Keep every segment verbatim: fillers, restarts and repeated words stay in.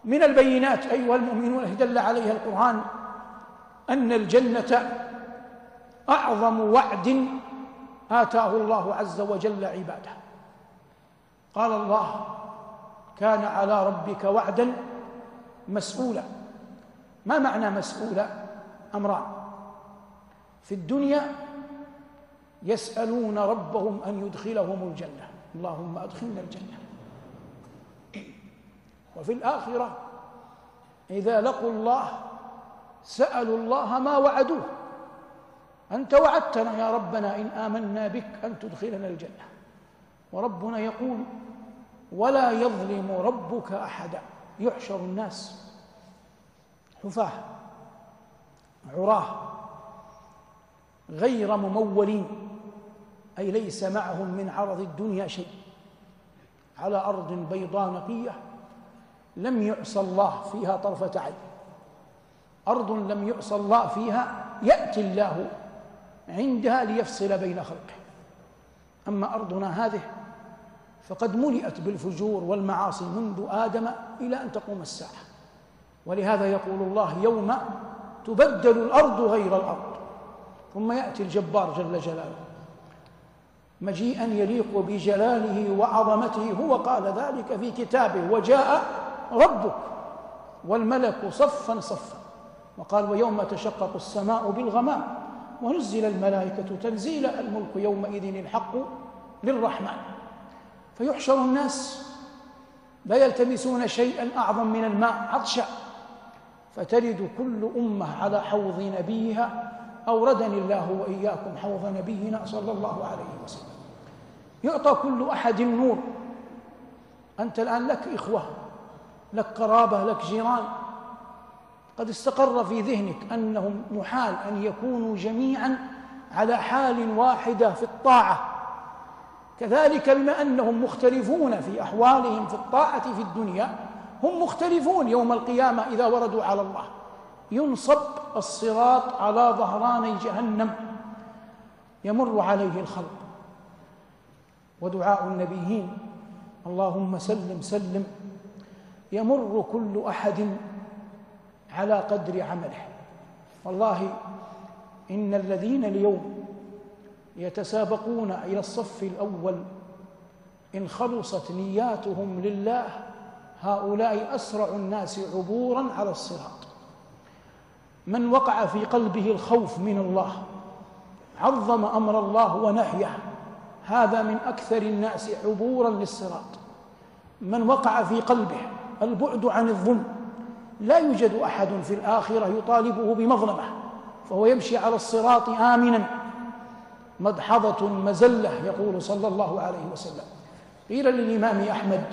من البينات أيها المؤمنون دل عليها القرآن أن الجنة أعظم وعد آتاه الله عز وجل عباده. قال الله: كان على ربك وعدا مسؤولا. ما معنى مسؤولا؟ أمران: في الدنيا يسألون ربهم أن يدخلهم الجنة، اللهم أدخلنا الجنة. وفي الآخرة إذا لقوا الله سألوا الله ما وعدوه: أنت وعدتنا يا ربنا إن آمنا بك أن تدخلنا الجنة. وربنا يقول: ولا يظلم ربك أحدا. يحشر الناس حفاة عراه غير ممولين، أي ليس معهم من عرض الدنيا شيء، على أرض بيضاء نقية لم يعصى الله فيها طرفة عين، أرض لم يعصى الله فيها يأتي الله عندها ليفصل بين خلقه. أما أرضنا هذه فقد ملئت بالفجور والمعاصي منذ آدم إلى أن تقوم الساعة. ولهذا يقول الله: يوم تبدل الأرض غير الأرض. ثم يأتي الجبار جل جلاله مجيئا يليق بجلاله وعظمته. هو قال ذلك في كتابه: وجاء ربك والملك صفا صفا. وقال: ويوم تشقق السماء بالغمام ونزل الملائكة تنزيلا الملك يومئذ الحق للرحمن. فيحشر الناس لا يلتمسون شيئا أعظم من الماء عطشا، فترد كل أمة على حوض نبيها. أوردني الله وإياكم حوض نبينا صلى الله عليه وسلم. يعطى كل أحد نور. أنت الآن لك إخوة، لك قرابة، لك جيران، قد استقر في ذهنك أنهم محال أن يكونوا جميعا على حال واحدة في الطاعة. كذلك بما أنهم مختلفون في أحوالهم في الطاعة في الدنيا، هم مختلفون يوم القيامة إذا وردوا على الله. ينصب الصراط على ظهراني جهنم يمر عليه الخلق، ودعاء النبيين: اللهم سلم سلم. يمر كل أحد على قدر عمله. والله إن الذين اليوم يتسابقون إلى الصف الأول إن خلصت نياتهم لله هؤلاء أسرع الناس عبوراً على الصراط. من وقع في قلبه الخوف من الله، عظم أمر الله ونهيه، هذا من أكثر الناس عبوراً للصراط. من وقع في قلبه البعد عن الظلم، لا يوجد أحد في الآخرة يطالبه بمظلمة، فهو يمشي على الصراط آمناً مدحضة مزلة. يقول صلى الله عليه وسلم: قيل للإمام أحمد: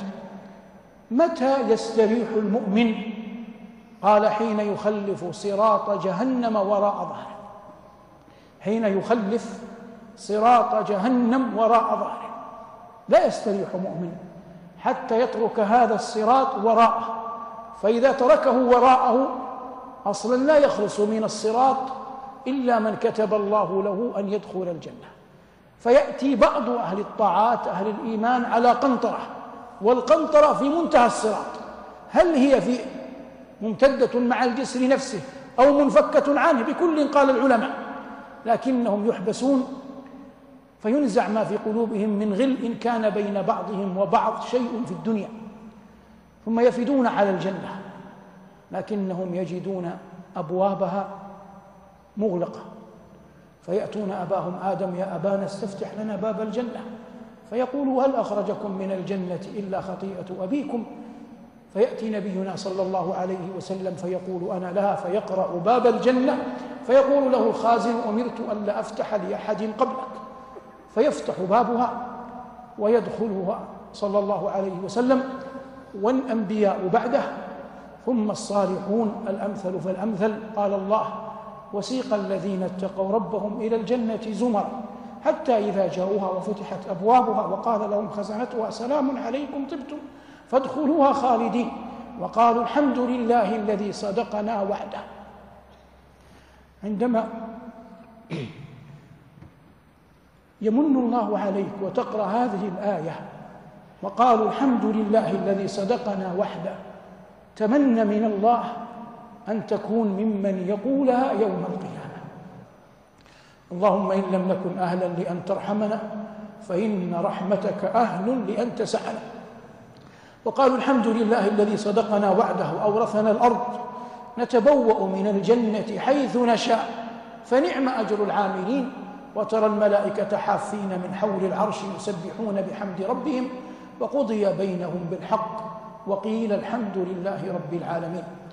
متى يستريح المؤمن؟ قال: حين يخلف صراط جهنم وراء ظهره. حين يخلف صراط جهنم وراء ظهره لا يستريح مؤمن حتى يترك هذا الصراط وراءه، فإذا تركه وراءه أصلا لا يخلص من الصراط إلا من كتب الله له أن يدخل الجنة. فيأتي بعض أهل الطاعات أهل الإيمان على قنطرة، والقنطرة في منتهى الصراط، هل هي في ممتدة مع الجسر نفسه أو منفكة عنه؟ بكل قال العلماء، لكنهم يحبسون فينزع ما في قلوبهم من غل إن كان بين بعضهم وبعض شيء في الدنيا، ثم يفدون على الجنة، لكنهم يجدون أبوابها مغلقة، فيأتون أباهم آدم: يا أبانا استفتح لنا باب الجنة. فيقول: هل أخرجكم من الجنة إلا خطيئة أبيكم؟ فيأتي نبينا صلى الله عليه وسلم فيقول: أنا لها. فيقرأ باب الجنة فيقول له الخازن: أمرت ألا أفتح لأحد قبلك. فيفتح بابها ويدخلها صلى الله عليه وسلم، والأنبياء بعده، ثم الصالحون الأمثل فالأمثل. قال الله: وسيق الذين اتقوا ربهم إلى الجنة زمرا حتى إذا جاءوها وفتحت أبوابها وقال لهم خزنتها سلام عليكم طبتم فادخلوها خالدين، وقالوا الحمد لله الذي صدقنا وعده. عندما يمن الله عليك وتقرأ هذه الآية: وقالوا الحمد لله الذي صدقنا وحده، تمنى من الله أن تكون ممن يقولها يوم القيامة. اللهم إن لم نكن أهلا لأن ترحمنا فإن رحمتك أهل لأن تسعنا. وقالوا الحمد لله الذي صدقنا وعده أورثنا الأرض نتبوأ من الجنة حيث نشاء فنعم أجر العاملين. وترى الملائكة حافين من حول العرش يسبحون بحمد ربهم وقضي بينهم بالحق وقيل الحمد لله رب العالمين.